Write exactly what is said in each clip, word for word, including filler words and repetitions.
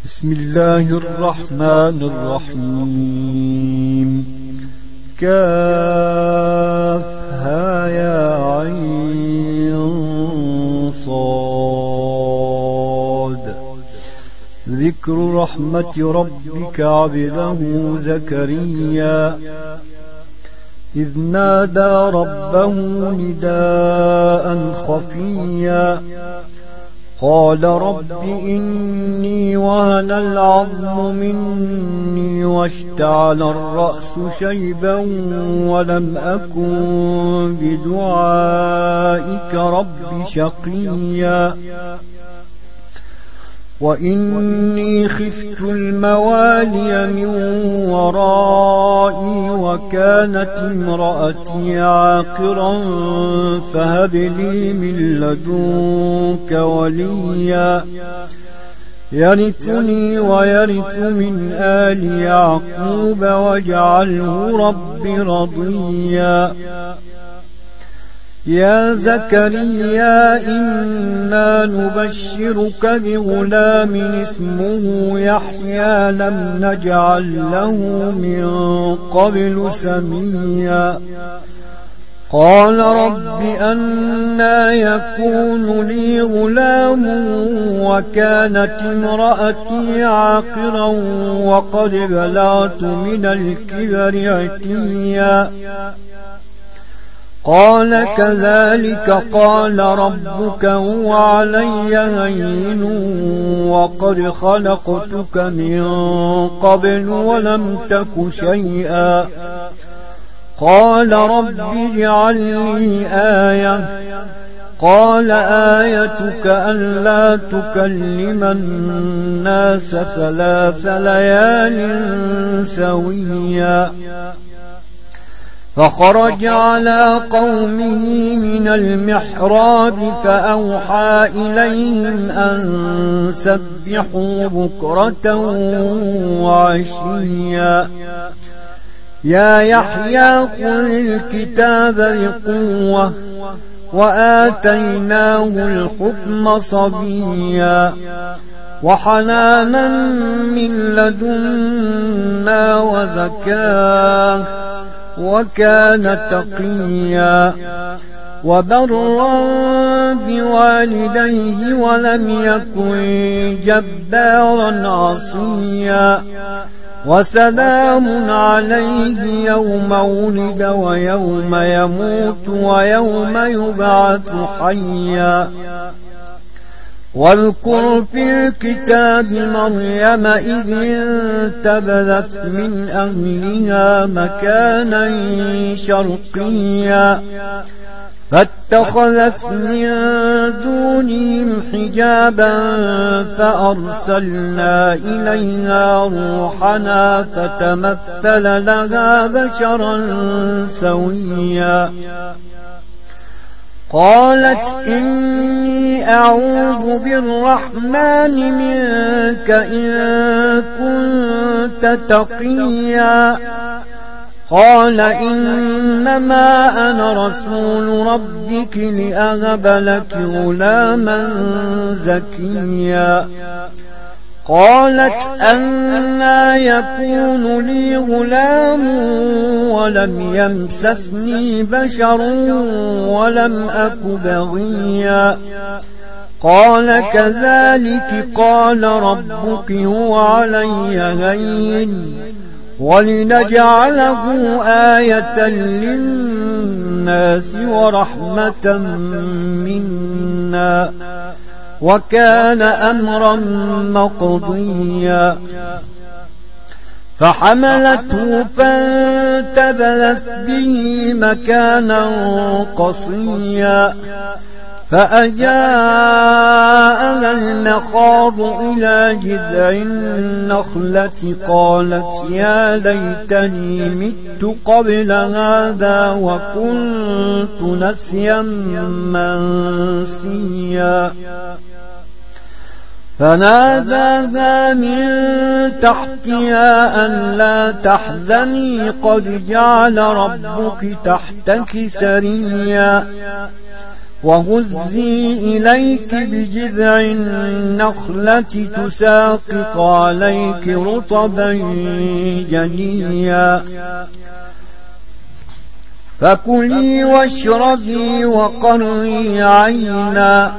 بسم الله الرحمن الرحيم. كافها يا عين صاد. ذكر رحمة ربك عبده زكريا إذ نادى ربه نداء خفيا قال رب إني وهن العظم مني واشتعل الرأس شيبا ولم أكن بدعائك رب شقيا وإني خفت الموالي من ورائي وكانت امرأتي عاقرا فهب لي من لدنك وليا يرثني ويرث من آل يعقوب واجعله رب رضيا. يا زكريا إنا نبشرك بغلام اسمه يحيى لم نجعل له من قبل سميا. قال رب أنى يكون لي غلام وكانت امرأتي عاقرا وقد بلغت من الكبر عتيا. قال كذلك قال ربك هو علي هين وقد خلقتك من قبل ولم تك شيئا. قال رب اجعل لي آية. قال آيتك ألا تكلم الناس ثلاث ليال سويا. فخرج على قومه من المحراب فأوحى إليهم أن سبحوا بكرة وعشيا. يا يحيى خذ الكتاب بقوة وآتيناه الحكم صبيا وحنانا من لدنا وزكاة وكان تقيا وبرا بوالديه ولم يكن جبارا عصيا. وسلام عليه يوم ولد ويوم يموت ويوم يبعث حيا. واذكر في الكتاب مريم إذ انتبذت من أهلها مكانا شرقيا فاتخذت من دونهم حجابا فأرسلنا إليها روحنا فتمثل لها بشرا سويا. قالت إني أعوذ بالرحمن منك إن كنت تقيا. قال إنما أنا رسول ربك لأهب لك غلاما زكيا. قالت أنى يكون لي غلام ولم يمسسني بشر ولم أك بغيا. قال كذلك قال ربك هو علي هين ولنجعله آية للناس ورحمة منا وكان أمرا مقضيا. فحملته فانتبذت به مكانا قصيا فأجاءها المخاض إلى جذع النخلة قالت يا ليتني مت قبل هذا وكنت نسيا منسيا. فناداها من تحتها ألا تحزني قد جعل ربك تحتك سريا وهزي إليك بجذع النخلة تساقط عليك رطبا جنيا فكلي واشربي وقري عينا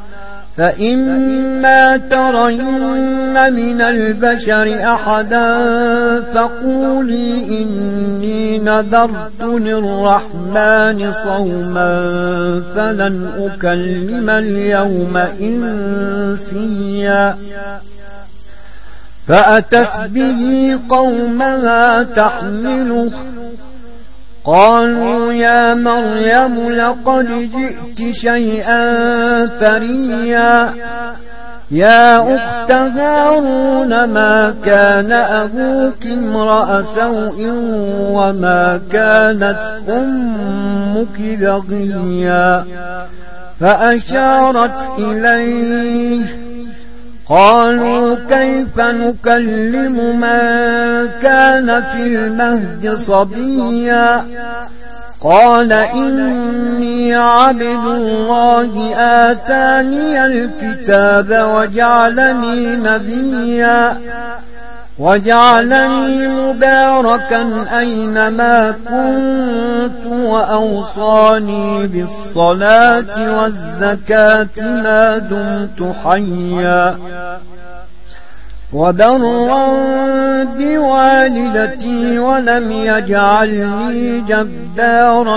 فإما ترين من البشر أحدا فقولي إني نذرت للرحمن صوما فلن أكلم اليوم إنسيا فأتت به قومها تحمله قالوا يا مريم لقد جئت شيئا فريا يا أخت هارون ما كان أبوك امرأ سوء وما كانت أمك بغيا فأشارت إليه قالوا كيف نكلم من كان في المهد صبيا قال إني عبد الله آتاني الكتاب وجعلني نبيا وجعلني مباركا أينما كنت وأوصاني بالصلاة والزكاة ما دمت حيا وبرا بوالدتي ولم يجعلني جبارا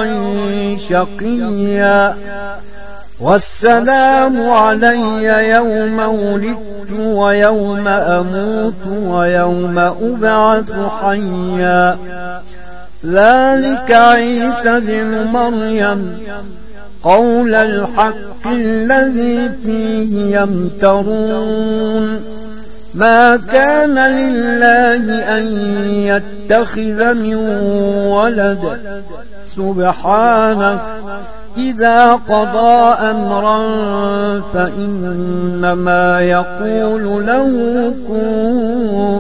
شقيا والسلام علي يوم ولدت ويوم أموت ويوم أبعث حيا ذلك عيسى بن مريم قول الحق الذي فيه يمترون ما كان لله أن يتخذ من ولد سبحانه إذا قضى أمرا فإنما يقول له كن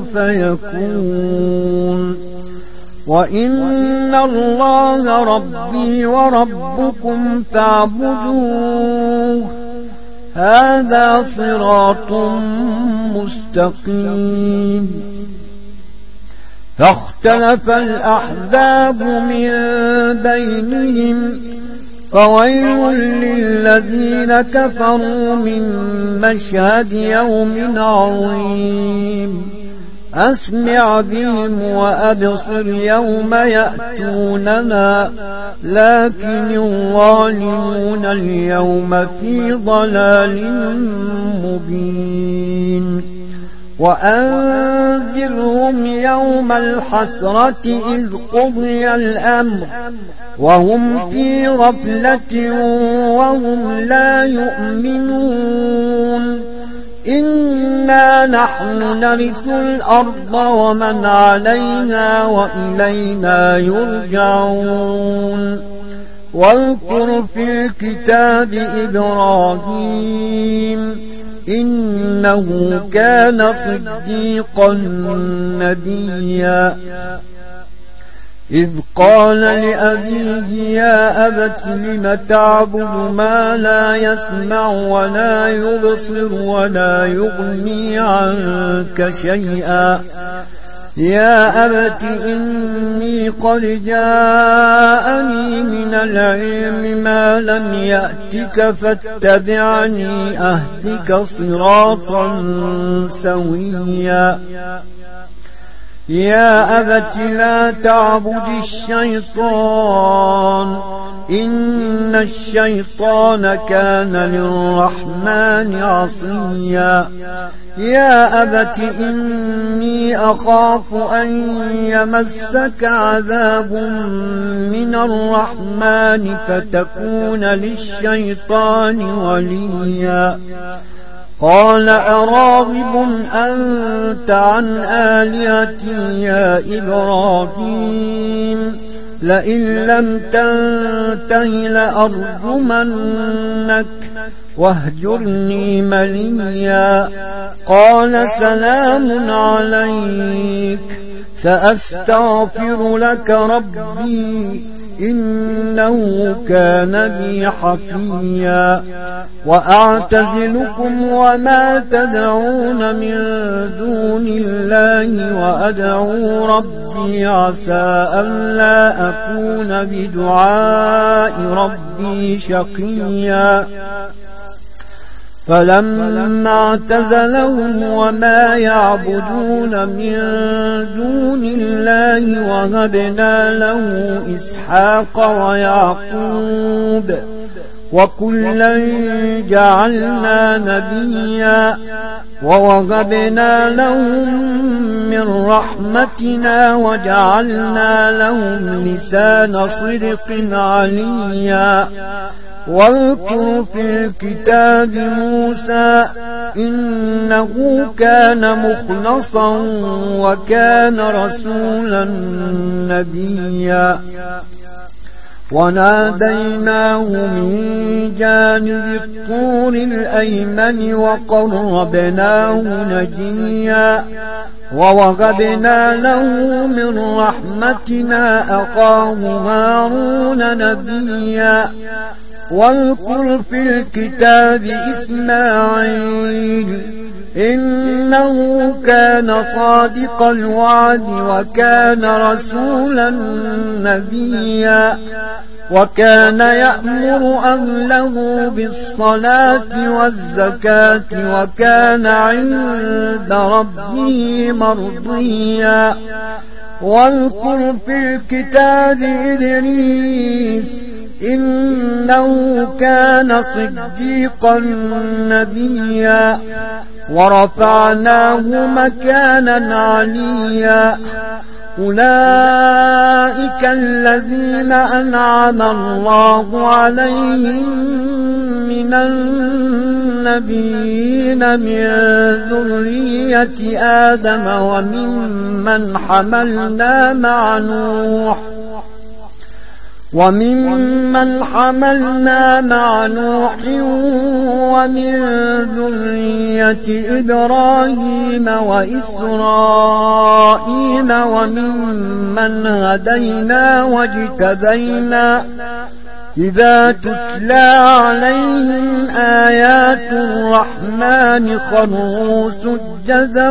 فيكون وإن الله ربي وربكم فاعبدوه هذا صراط مستقيم فاختلف الأحزاب من بينهم فويل للذين كفروا من مشهد يوم عظيم أسمع بهم وأبصر يوم يأتوننا لكن الظالمون اليوم في ضلال مبين وأنذرهم يوم الحسرة إذ قضي الأمر وهم في غفلة وهم لا يؤمنون إنا نحن نرث الأرض ومن عليها وإلينا يرجعون واذكر في الكتاب إبراهيم إنه كان صديقا نبيا إذ قال لأبيه يا أبت لم تعبد ما لا يسمع ولا يبصر ولا يغني عنك شيئا يا أبت إني قد جاءني من العلم ما لم يأتك فاتبعني أهدك صراطا سويا يا أبت لا تعبد الشيطان إن الشيطان كان للرحمن عصيا يا أبت إني أخاف أن يمسك عذاب من الرحمن فتكون للشيطان وليا قال أراغب أنت عن آلهتي يا إبراهيم لئن لم تنته لأرجمنك واهجرني مليا قال سلام عليك سأستغفر لك ربي إنه كان بي حفيا وأعتزلكم وما تدعون من دون الله وأدعو ربي عسى ألا أكون بدعاء ربي شقيا فلما اعتزلهم وما يعبدون من دون الله وهبنا له إسحاق ويعقوب وكلا جعلنا نبيا ووهبنا لهم من رحمتنا وجعلنا لهم لسان صدق عليا واذكر في الكتاب موسى إنه كان مخلصا وكان رسولا نبيا وناديناه من جانب الطور الأيمن وقربناه نجيا ووهبنا له من رحمتنا أخاه هارون نبيا واذكر في الكتاب إسماعيل إنه كان صادق الوعد وكان رسولا نبيا وكان يأمر أهله بالصلاة والزكاة وكان عند ربه مرضيا واذكر في الكتاب إدريس إنه كان صديقا نبيا ورفعناه مكانا عليا أولئك الذين أنعم الله عليهم من النبيين من ذرية آدم وممن حملنا مع نوح وممن حملنا مع نوح ومن ذرية إبراهيم وإسرائيل وممن هدينا واجتبينا إذا تتلى عليهم آيات الرحمن خروا سجدا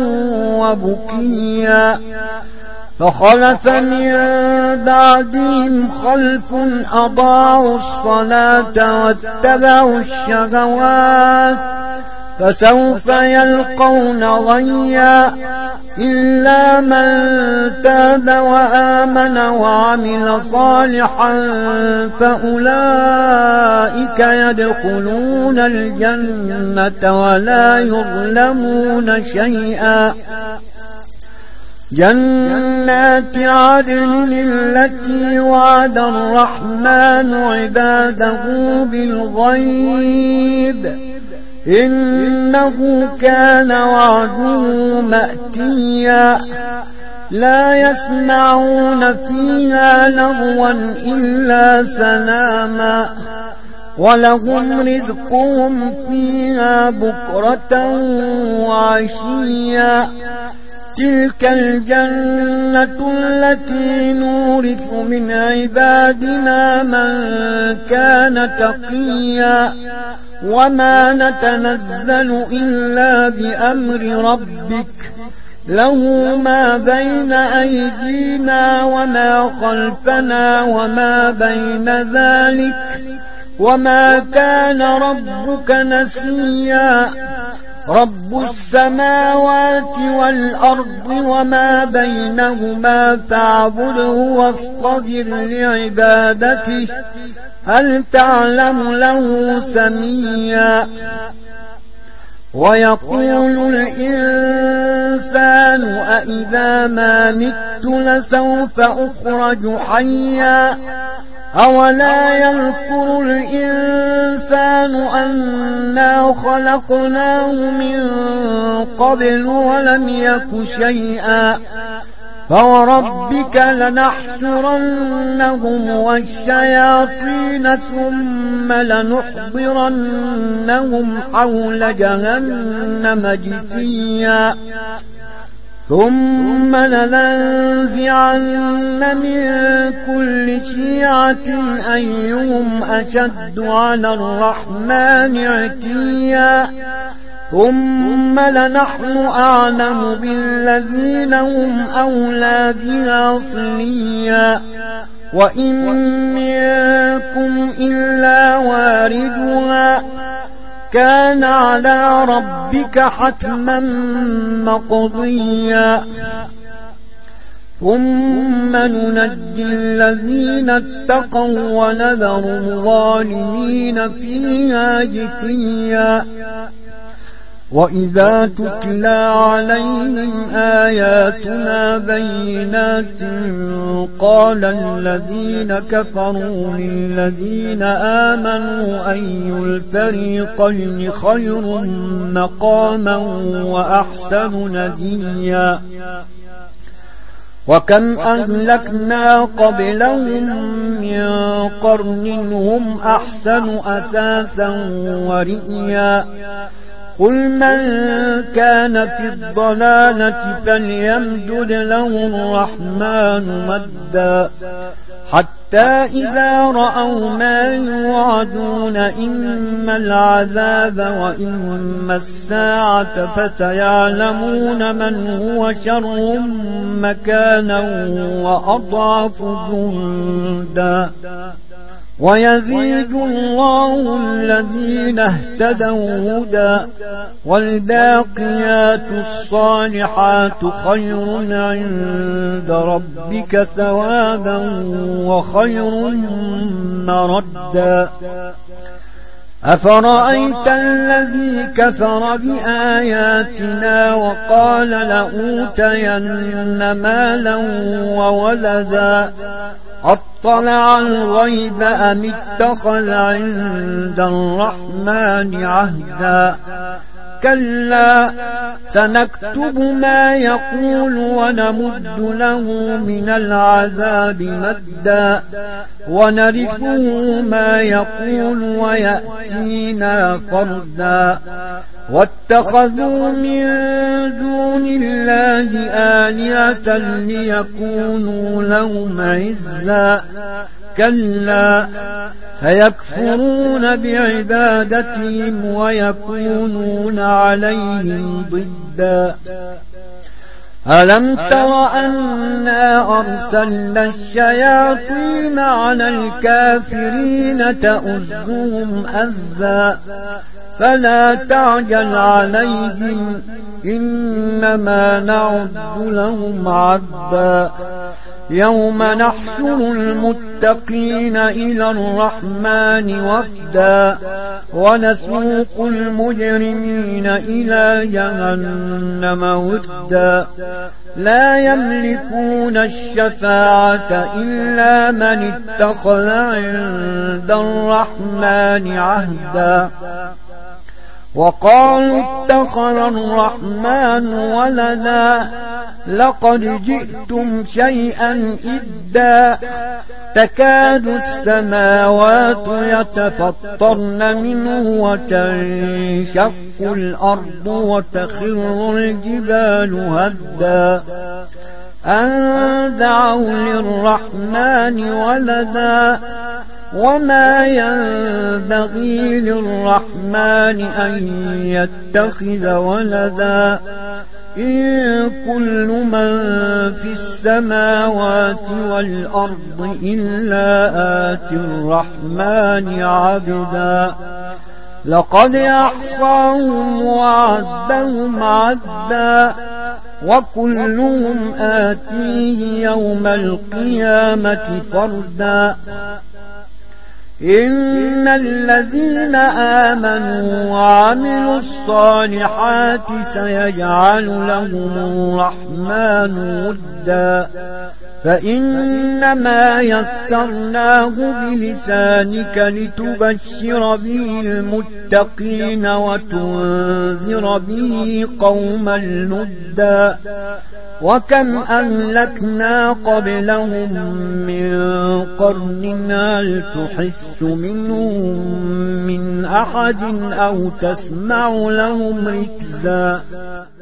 وبكيا فخلف من بعدهم خلف أضاعوا الصلاة واتبعوا الشهوات فسوف يلقون غيا إلا من تاب وآمن وعمل صالحا فأولئك يدخلون الجنة ولا يظلمون شيئا جنات عدن التي وعد الرحمن عباده بالغيب إنه كان وعده مأتيا لا يسمعون فيها لغوا إلا سلاما ولهم رزقهم فيها بكرة وعشيا تلك الجنة التي نورث من عبادنا من كان تقيا وما نتنزل إلا بأمر ربك له ما بين أيدينا وما خلفنا وما بين ذلك وما كان ربك نسيا رب السماوات والأرض وما بينهما فاعبده واصطبر لعبادته هل تعلم له سميا ويقول الإنسان أإذا ما مت لسوف أخرج حيا أولا يذكر الإنسان أنا خلقناه من قبل ولم يك شيئا فوربك لنحشرنهم والشياطين ثم لنحضرنهم حول جهنم جثيا ثم لننزعن من كل شيعة أيهم أشد على الرحمن عتيا ثم لنحن أعلم بالذين هم أولى بها صليا وإن منكم إلا واردها كان على ربك حتما مقضيا ثم ننجي الذين اتقوا ونذر الظالمين فيها جثيا وإذا تتلى عليهم آياتنا بينات قال الذين كفروا للذين آمنوا أي الفريقين خير مقاما وأحسن نديا وكم أهلكنا قبلهم من قرن هم أحسن أثاثا ورئيا قل من كان في الضلالة فليمدد له الرحمن مدا حتى إذا رأوا ما يوعدون إما العذاب وإما الساعة فسيعلمون من هو شر مكانا وأضعف جندا ويزيد الله الذين اهتدوا هدى والباقيات الصالحات خير عند ربك ثوابا وخير مردا أفرأيت الذي كفر بآياتنا وقال لأوتين مالا وولدا أطلع الغيب أم اتخذ عند الرحمن عهدا كلا سنكتب ما يقول ونمد له من العذاب مدا ونرثه ما يقول ويأتينا فردا واتخذوا من دون الله آلهة ليكونوا لهم عزا كلا سيكفرون بعبادتهم ويكونون عليهم ضدا ألم تر أنا أرسلنا الشياطين على الكافرين تؤزهم أزا فلا تعجل عليهم إنما نعد لهم عدا يوم نحشر المتقين إلى الرحمن وفدا ونسوق المجرمين إلى جهنم وفدا لا يملكون الشفاعة إلا من اتخذ عند الرحمن عهدا وقالوا اتخذ الرحمن ولدا لقد جئتم شيئا إدا تكاد السماوات يتفطرن منه وتنشق الأرض وتخر الجبال هدا أن دعوا للرحمن ولدا وما ينبغي للرحمن أن يتخذ ولدا إن كل من في السماوات والأرض إلا آتي الرحمن عبدا لقد أحصاهم وعدهم عدا وكلهم آتيه يوم القيامة فردا إن الذين آمنوا وعملوا الصالحات سيجعل لهم الرحمن ودا فإنما يسرناه بلسانك لتبشر به المتقين وتنذر به قوما لدا وكم أهلكنا قبلهم من قرن هل تحس منهم من أحد أو تسمع لهم ركزا